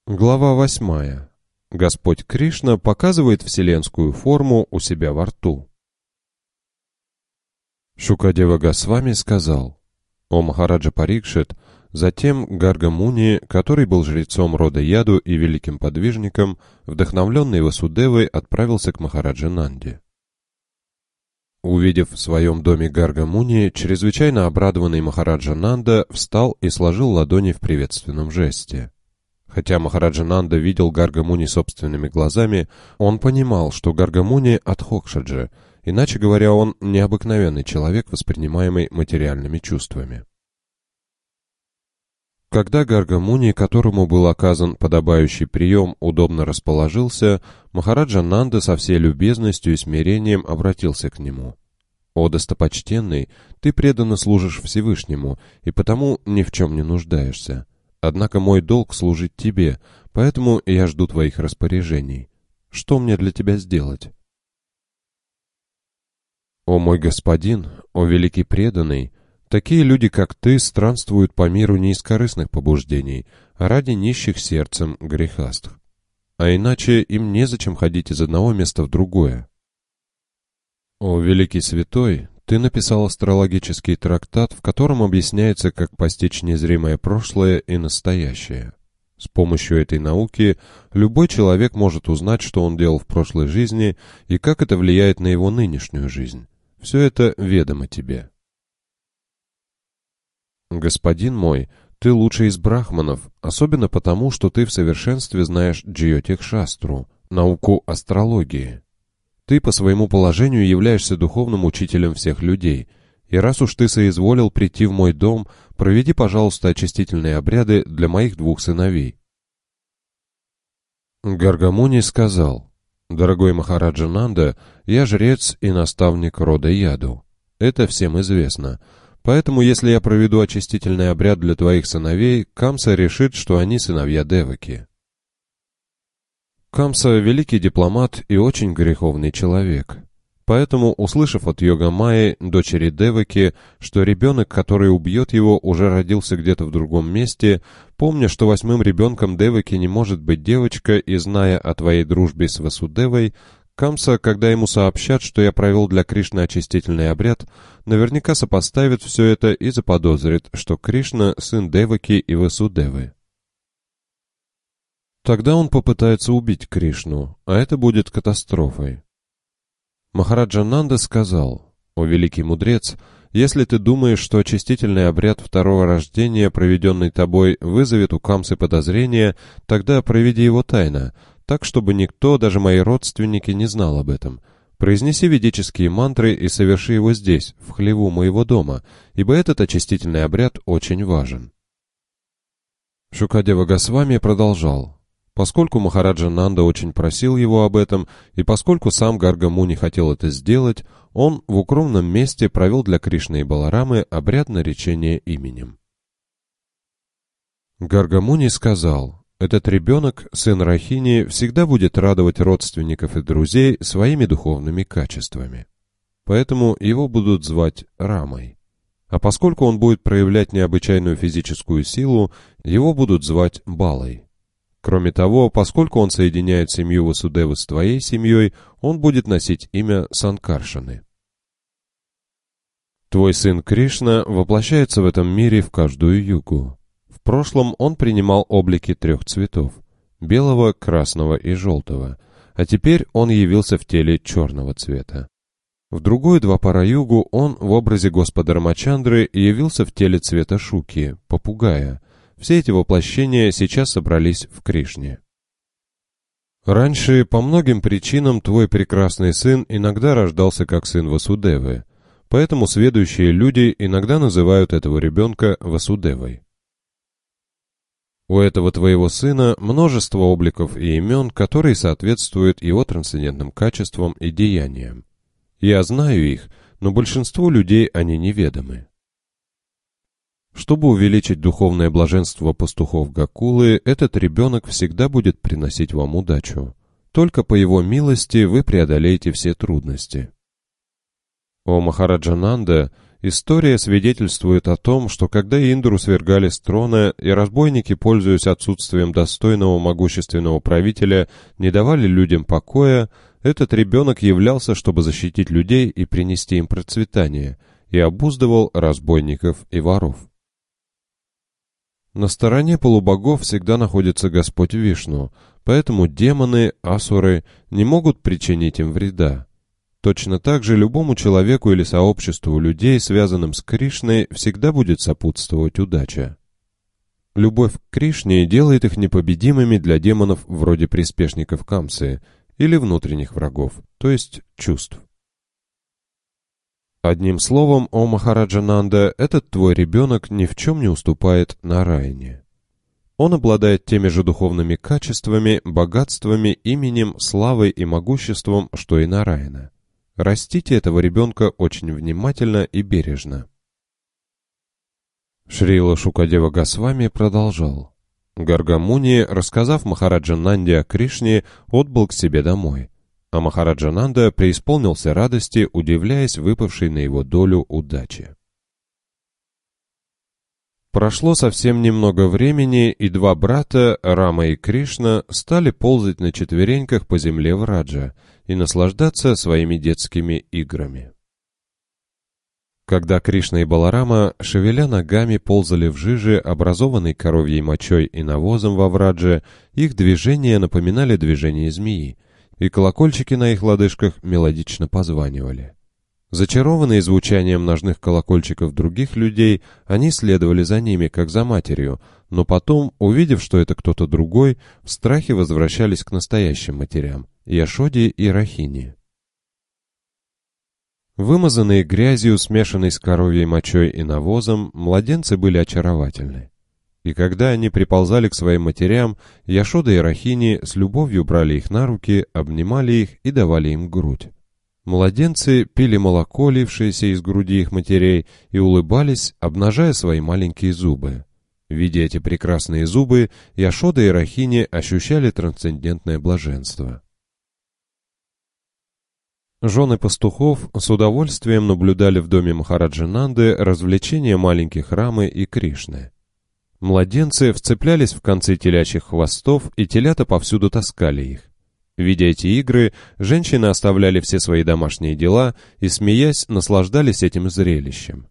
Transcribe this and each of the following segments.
Глава 8. Господь Кришна показывает вселенскую форму у себя во рту. Шукадева Госвами сказал: «О Махараджа Парикшит, затем Гарга Муни, который был жрецом рода Яду и великим подвижником, вдохновленный Васудевой, отправился к Махараджа Нанде. Увидев в своем доме Гарга Муни, чрезвычайно обрадованный Махараджа Нанда встал и сложил ладони в приветственном жесте. Хотя Махараджа Нанда видел Гарга Муни собственными глазами, он понимал, что Гарга Муни Адхокшаджа, иначе говоря, он необыкновенный человек, воспринимаемый материальными чувствами. Когда Гарга Муни, которому был оказан подобающий прием, удобно расположился, Махараджа Нанда со всей любезностью и смирением обратился к нему. «О достопочтенный, ты преданно служишь Всевышнему, и потому ни в чем не нуждаешься. Однако мой долг служить тебе, поэтому я жду твоих распоряжений. Что мне для тебя сделать?» «О мой господин, о великий преданный, такие люди, как ты, странствуют по миру не из корыстных побуждений, а ради нищих сердцем грехастх. А иначе им незачем ходить из одного места в другое. О великий святой, ты написал астрологический трактат, в котором объясняется, как постичь незримое прошлое и настоящее. С помощью этой науки любой человек может узнать, что он делал в прошлой жизни и как это влияет на его нынешнюю жизнь. Все это ведомо тебе. Господин мой, ты лучший из брахманов, особенно потому, что ты в совершенстве знаешь Джьотих-шастру, науку астрологии. Ты по своему положению являешься духовным учителем всех людей, и раз уж ты соизволил прийти в мой дом, проведи, пожалуйста, очистительные обряды для моих двух сыновей». Гарга Муни сказал: «Дорогой Махараджа Нанда, я жрец и наставник рода Яду. Это всем известно. Поэтому, если я проведу очистительный обряд для твоих сыновей, Камса решит, что они сыновья Деваки». Камса — великий дипломат и очень греховный человек. Поэтому, услышав от Йога-майи, дочери Деваки, что ребенок, который убьет его, уже родился где-то в другом месте, помня, что восьмым ребенком Деваки не может быть девочка, и зная о твоей дружбе с Васудевой, Камса, когда ему сообщат, что я провел для Кришны очистительный обряд, наверняка сопоставит все это и заподозрит, что Кришна — сын Деваки и Васудевы. Тогда он попытается убить Кришну, а это будет катастрофой. Махараджа Нанда сказал: «О великий мудрец, если ты думаешь, что очистительный обряд второго рождения, проведенный тобой, вызовет у Камсы подозрения, тогда проведи его тайно, так, чтобы никто, даже мои родственники, не знал об этом. Произнеси ведические мантры и соверши его здесь, в хлеву моего дома, ибо этот очистительный обряд очень важен». Шукадева Госвами продолжал: «Поскольку Махараджа Нанда очень просил его об этом, и поскольку сам Гарга Муни хотел это сделать, он в укромном месте провел для Кришны и Баларамы обряд наречения именем». Гарга Муни сказал: «Этот ребенок, сын Рахини, всегда будет радовать родственников и друзей своими духовными качествами. Поэтому его будут звать Рамой. А поскольку он будет проявлять необычайную физическую силу, его будут звать Балой. Кроме того, поскольку он соединяет семью Васудевы с твоей семьей, он будет носить имя Санкаршаны. Твой сын Кришна воплощается в этом мире в каждую югу. В прошлом он принимал облики 3 цветов – белого, красного и желтого, а теперь он явился в теле черного цвета. В другую Двапара-югу он в образе Господа Рамачандры явился в теле цвета шуки, попугая. Все эти воплощения сейчас собрались в Кришне. Раньше, по многим причинам, твой прекрасный сын иногда рождался как сын Васудевы, поэтому сведущие люди иногда называют этого ребенка Васудевой. У этого твоего сына множество обликов и имен, которые соответствуют его трансцендентным качествам и деяниям. Я знаю их, но большинству людей они неведомы. Чтобы увеличить духовное блаженство пастухов Гокулы, этот ребенок всегда будет приносить вам удачу. Только по его милости вы преодолеете все трудности. О Махараджа Нанда, История свидетельствует о том, что когда Индру свергали с трона, и разбойники, пользуясь отсутствием достойного могущественного правителя, не давали людям покоя, этот ребенок являлся, чтобы защитить людей и принести им процветание, и обуздывал разбойников и воров. На стороне полубогов всегда находится Господь Вишну, поэтому демоны, асуры, не могут причинить им вреда. Точно так же любому человеку или сообществу людей, связанным с Кришной, всегда будет сопутствовать удача. Любовь к Кришне делает их непобедимыми для демонов вроде приспешников Камсы или внутренних врагов, то есть чувств. Одним словом, о Махараджананда, этот твой ребенок ни в чем не уступает Нараяне. Он обладает теми же духовными качествами, богатствами, именем, славой и могуществом, что и Нараяна. Растите этого ребенка очень внимательно и бережно. Шрила Шукадева Госвами продолжал. Гаргамуни, рассказав Махараджананде о Кришне, отбыл к себе домой. А Махараджананда преисполнился радости, удивляясь выпавшей на его долю удаче. Прошло совсем немного времени, и два брата, Рама и Кришна, стали ползать на четвереньках по земле Враджа и наслаждаться своими детскими играми. Когда Кришна и Баларама, шевеля ногами, ползали в жиже, образованной коровьей мочой и навозом во Врадже, их движения напоминали движение змеи, и колокольчики на их лодыжках мелодично позванивали. Зачарованные звучанием ножных колокольчиков других людей, они следовали за ними, как за матерью, но потом, увидев, что это кто-то другой, в страхе возвращались к настоящим матерям — Яшоде и Рахине. Вымазанные грязью, смешанной с коровьей мочой и навозом, младенцы были очаровательны. И когда они приползали к своим матерям, Яшода и Рахини с любовью брали их на руки, обнимали их и давали им грудь. Младенцы пили молоко, лившееся из груди их матерей, и улыбались, обнажая свои маленькие зубы. Видя эти прекрасные зубы, Яшода и Рахини ощущали трансцендентное блаженство. Жены пастухов с удовольствием наблюдали в доме Махараджананды развлечения маленьких Рамы и Кришны. Младенцы вцеплялись в концы телячьих хвостов, и телята повсюду таскали их. Видя эти игры, женщины оставляли все свои домашние дела и, смеясь, наслаждались этим зрелищем.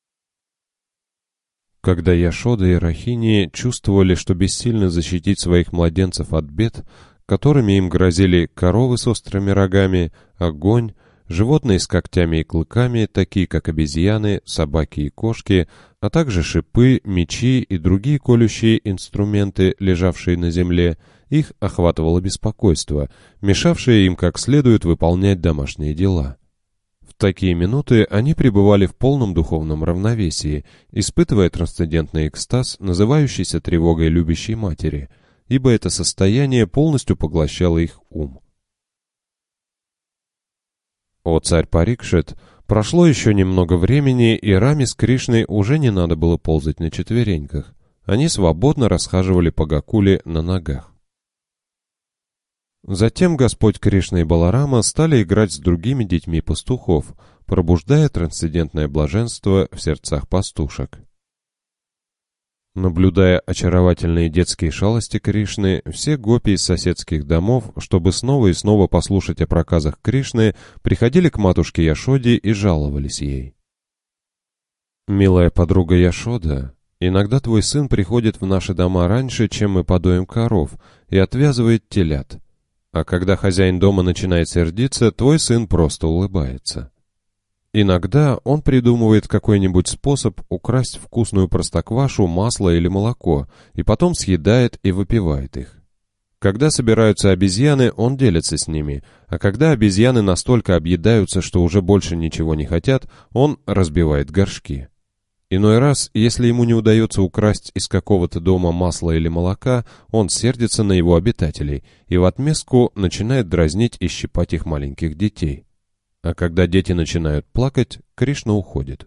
Когда Яшода и Рахини чувствовали, что бессильно защитить своих младенцев от бед, которыми им грозили коровы с острыми рогами, огонь, животные с когтями и клыками, такие как обезьяны, собаки и кошки, а также шипы, мечи и другие колющие инструменты, лежавшие на земле, их охватывало беспокойство, мешавшее им как следует выполнять домашние дела. В такие минуты они пребывали в полном духовном равновесии, испытывая трансцендентный экстаз, называющийся тревогой любящей матери, ибо это состояние полностью поглощало их ум. О царь Парикшит, прошло еще немного времени, и Раме с Кришной уже не надо было ползать на четвереньках. Они свободно расхаживали по Гокуле на ногах. Затем Господь Кришна и Баларама стали играть с другими детьми пастухов, пробуждая трансцендентное блаженство в сердцах пастушек. Наблюдая очаровательные детские шалости Кришны, все гопи из соседских домов, чтобы снова и снова послушать о проказах Кришны, приходили к матушке Яшоде и жаловались ей. «Милая подруга Яшода, иногда твой сын приходит в наши дома раньше, чем мы подоим коров, и отвязывает телят. А когда хозяин дома начинает сердиться, твой сын просто улыбается. Иногда он придумывает какой-нибудь способ украсть вкусную простоквашу, масло или молоко, и потом съедает и выпивает их. Когда собираются обезьяны, он делится с ними, а когда обезьяны настолько объедаются, что уже больше ничего не хотят, он разбивает горшки. Иной раз, если ему не удается украсть из какого-то дома масла или молока, он сердится на его обитателей и в отместку начинает дразнить и щипать их маленьких детей. А когда дети начинают плакать, Кришна уходит.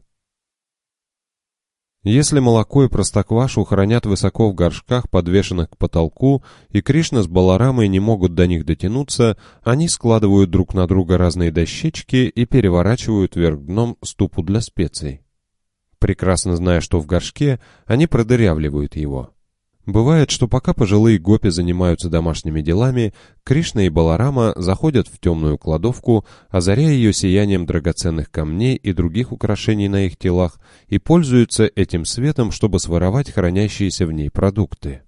Если молоко и простоквашу хранят высоко в горшках, подвешенных к потолку, и Кришна с Баларамой не могут до них дотянуться, они складывают друг на друга разные дощечки и переворачивают вверх дном ступу для специй. Прекрасно зная, что в горшке, они продырявливают его. Бывает, что пока пожилые гопи занимаются домашними делами, Кришна и Баларама заходят в темную кладовку, озаряя ее сиянием драгоценных камней и других украшений на их телах, и пользуются этим светом, чтобы своровать хранящиеся в ней продукты.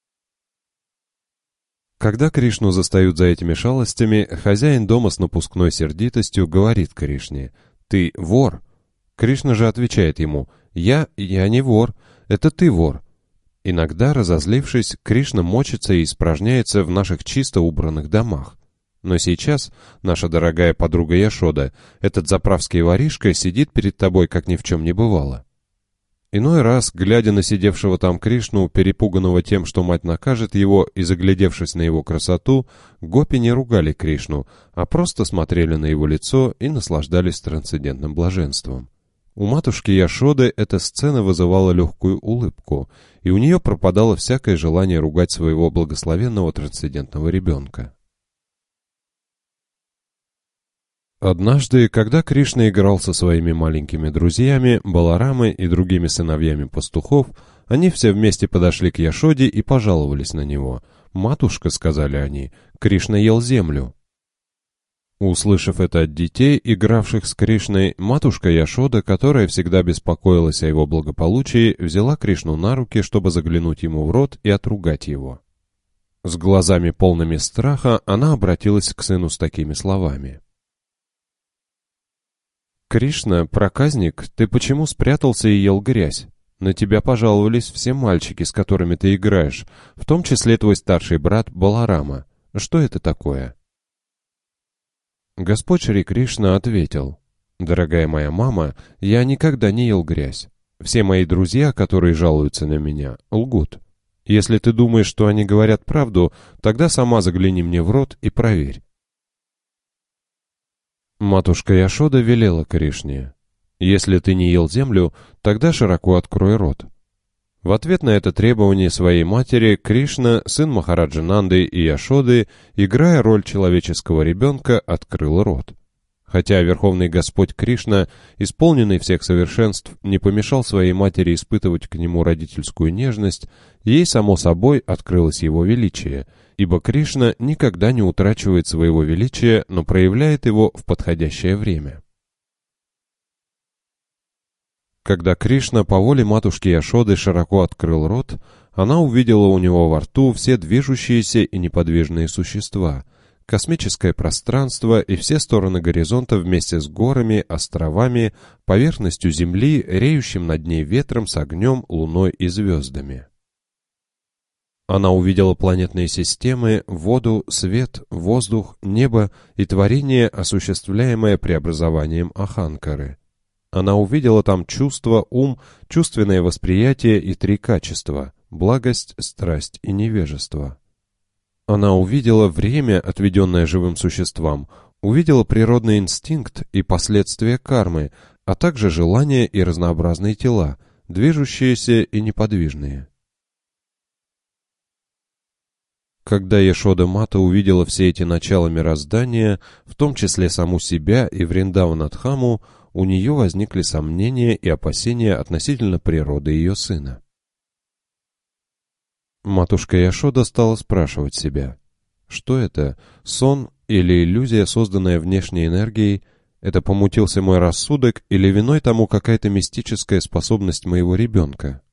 Когда Кришну застают за этими шалостями, хозяин дома с напускной сердитостью говорит Кришне: «Ты вор». Кришна же отвечает ему: «Я не вор, это ты вор». Иногда, разозлившись, Кришна мочится и испражняется в наших чисто убранных домах. Но сейчас наша дорогая подруга Яшода, этот заправский воришка, сидит перед тобой, как ни в чем не бывало. Иной раз, глядя на сидевшего там Кришну, перепуганного тем, что мать накажет его, и заглядевшись на его красоту, гопи не ругали Кришну, а просто смотрели на его лицо и наслаждались трансцендентным блаженством. У матушки Яшоды эта сцена вызывала легкую улыбку, и у нее пропадало всякое желание ругать своего благословенного трансцендентного ребенка. Однажды, когда Кришна играл со своими маленькими друзьями, Баларамой и другими сыновьями пастухов, они все вместе подошли к Яшоде и пожаловались на него. «Матушка», — сказали они, — «Кришна ел землю». Услышав это от детей, игравших с Кришной, матушка Яшода, которая всегда беспокоилась о его благополучии, взяла Кришну на руки, чтобы заглянуть ему в рот и отругать его. С глазами полными страха она обратилась к сыну с такими словами: «Кришна, проказник, ты почему спрятался и ел грязь? На тебя пожаловались все мальчики, с которыми ты играешь, в том числе твой старший брат Баларама. Что это такое?» Господь Шри Кришна ответил: «Дорогая моя мама, я никогда не ел грязь. Все мои друзья, которые жалуются на меня, лгут. Если ты думаешь, что они говорят правду, тогда сама загляни мне в рот и проверь». Матушка Яшода велела Кришне: «Если ты не ел землю, тогда широко открой рот». В ответ на это требование своей матери, Кришна, сын Махараджи Нанды и Яшоды, играя роль человеческого ребенка, открыл рот. Хотя Верховный Господь Кришна, исполненный всех совершенств, не помешал своей матери испытывать к нему родительскую нежность, ей, само собой, открылось его величие, ибо Кришна никогда не утрачивает своего величия, но проявляет его в подходящее время. Когда Кришна по воле матушки Яшоды широко открыл рот, она увидела у него во рту все движущиеся и неподвижные существа, космическое пространство и все стороны горизонта вместе с горами, островами, поверхностью Земли, реющим над ней ветром с огнем, луной и звездами. Она увидела планетные системы, воду, свет, воздух, небо и творение, осуществляемое преобразованием Аханкары. Она увидела там чувство, ум, чувственное восприятие и три качества – благость, страсть и невежество. Она увидела время, отведенное живым существам, увидела природный инстинкт и последствия кармы, а также желания и разнообразные тела, движущиеся и неподвижные. Когда Яшода Мата увидела все эти начала мироздания, в том числе саму себя и Вриндаванадхаму, у нее возникли сомнения и опасения относительно природы ее сына. Матушка Яшода стала спрашивать себя: что это, сон или иллюзия, созданная внешней энергией? Это помутился мой рассудок или виной тому какая-то мистическая способность моего ребенка?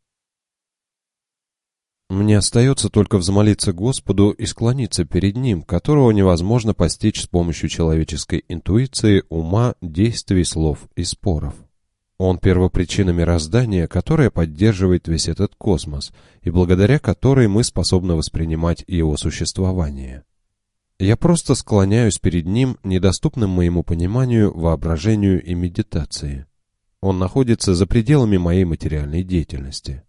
Мне остается только взмолиться Господу и склониться перед Ним, которого невозможно постичь с помощью человеческой интуиции, ума, действий, слов и споров. Он первопричина мироздания, которая поддерживает весь этот космос, и благодаря которой мы способны воспринимать его существование. Я просто склоняюсь перед Ним, недоступным моему пониманию, воображению и медитации. Он находится за пределами моей материальной деятельности.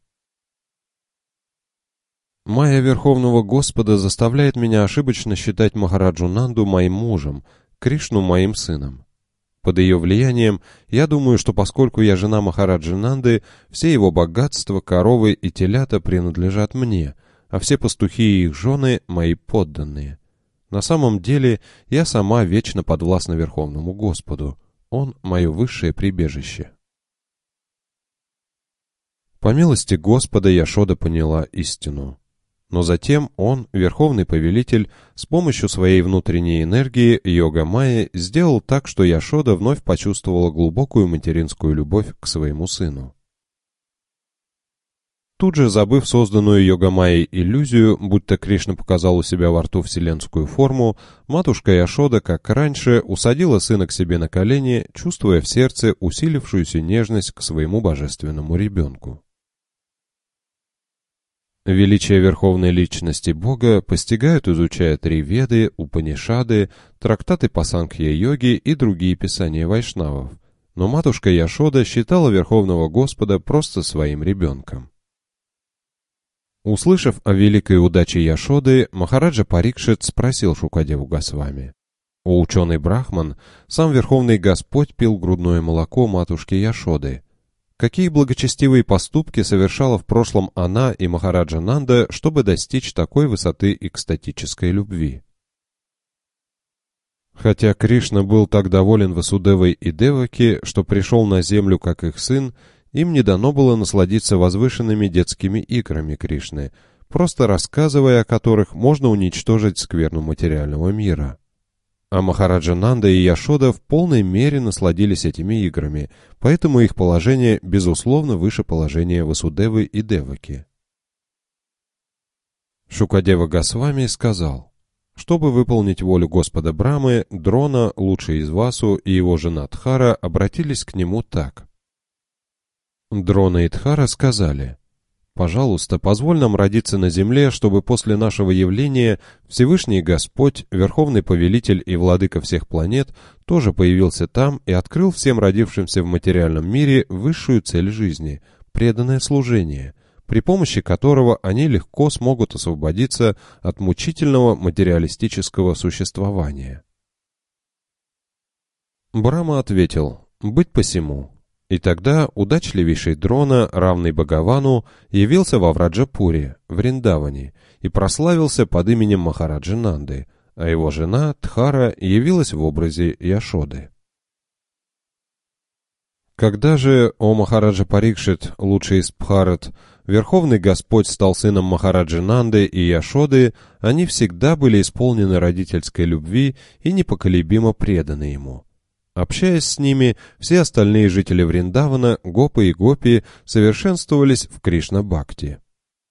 Майя Верховного Господа заставляет меня ошибочно считать Махараджу Нанду моим мужем, Кришну моим сыном. Под ее влиянием я думаю, что поскольку я жена Махараджи Нанды, все его богатства, коровы и телята принадлежат мне, а все пастухи и их жены – мои подданные. На самом деле я сама вечно подвластна Верховному Господу. Он – мое высшее прибежище. По милости Господа Яшода поняла истину. Но затем он, Верховный Повелитель, с помощью своей внутренней энергии Йога-майи сделал так, что Яшода вновь почувствовала глубокую материнскую любовь к своему сыну. Тут же, забыв созданную Йога-майей иллюзию, будто Кришна показал у себя во рту вселенскую форму, матушка Яшода, как раньше, усадила сына к себе на колени, чувствуя в сердце усилившуюся нежность к своему божественному ребенку. Величие Верховной Личности Бога постигают, изучая три Веды, Упанишады, трактаты по Сангхья-йоге и другие писания вайшнавов, но матушка Яшода считала Верховного Господа просто своим ребенком. Услышав о великой удаче Яшоды, Махараджа Парикшит спросил Шукадеву Госвами. О ученый Брахман, сам Верховный Господь пил грудное молоко матушки Яшоды. Какие благочестивые поступки совершала в прошлом она и Махараджа Нанда, чтобы достичь такой высоты экстатической любви? Хотя Кришна был так доволен Васудевой и Деваки, что пришел на землю как их сын, им не дано было насладиться возвышенными детскими играми Кришны, просто рассказывая о которых можно уничтожить скверну материального мира. А Махараджа Нанда и Яшода в полной мере насладились этими играми, поэтому их положение, безусловно, выше положения Васудевы и Деваки. Шукадева Госвами сказал: чтобы выполнить волю Господа Брамы, Дрона, лучший из Васу, и его жена Дхара обратились к нему так. Дрона и Дхара сказали: «Пожалуйста, позволь нам родиться на земле, чтобы после нашего явления Всевышний Господь, Верховный Повелитель и Владыка всех планет, тоже появился там и открыл всем родившимся в материальном мире высшую цель жизни – преданное служение, при помощи которого они легко смогут освободиться от мучительного материалистического существования». Брахма ответил: «Быть посему». И тогда удачливейший Дрона, равный Бхагавану, явился во Враджапуре, в Риндаване, и прославился под именем Махараджи Нанды, а его жена Дхара явилась в образе Яшоды. Когда же, о Махараджа Парикшит, лучший из Бхарат, Верховный Господь стал сыном Махараджи Нанды и Яшоды, они всегда были исполнены родительской любви и непоколебимо преданы ему. Общаясь с ними, все остальные жители Вриндавана, гопы и гопи, совершенствовались в Кришна-бхакти.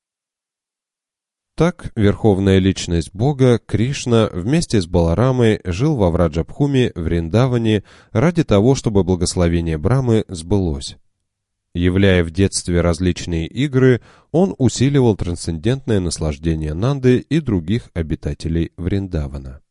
Так Верховная Личность Бога, Кришна, вместе с Баларамой жил во Враджабхуме, Вриндаване, ради того, чтобы благословение Брамы сбылось. Являя в детстве различные игры, он усиливал трансцендентное наслаждение Нанды и других обитателей Вриндавана.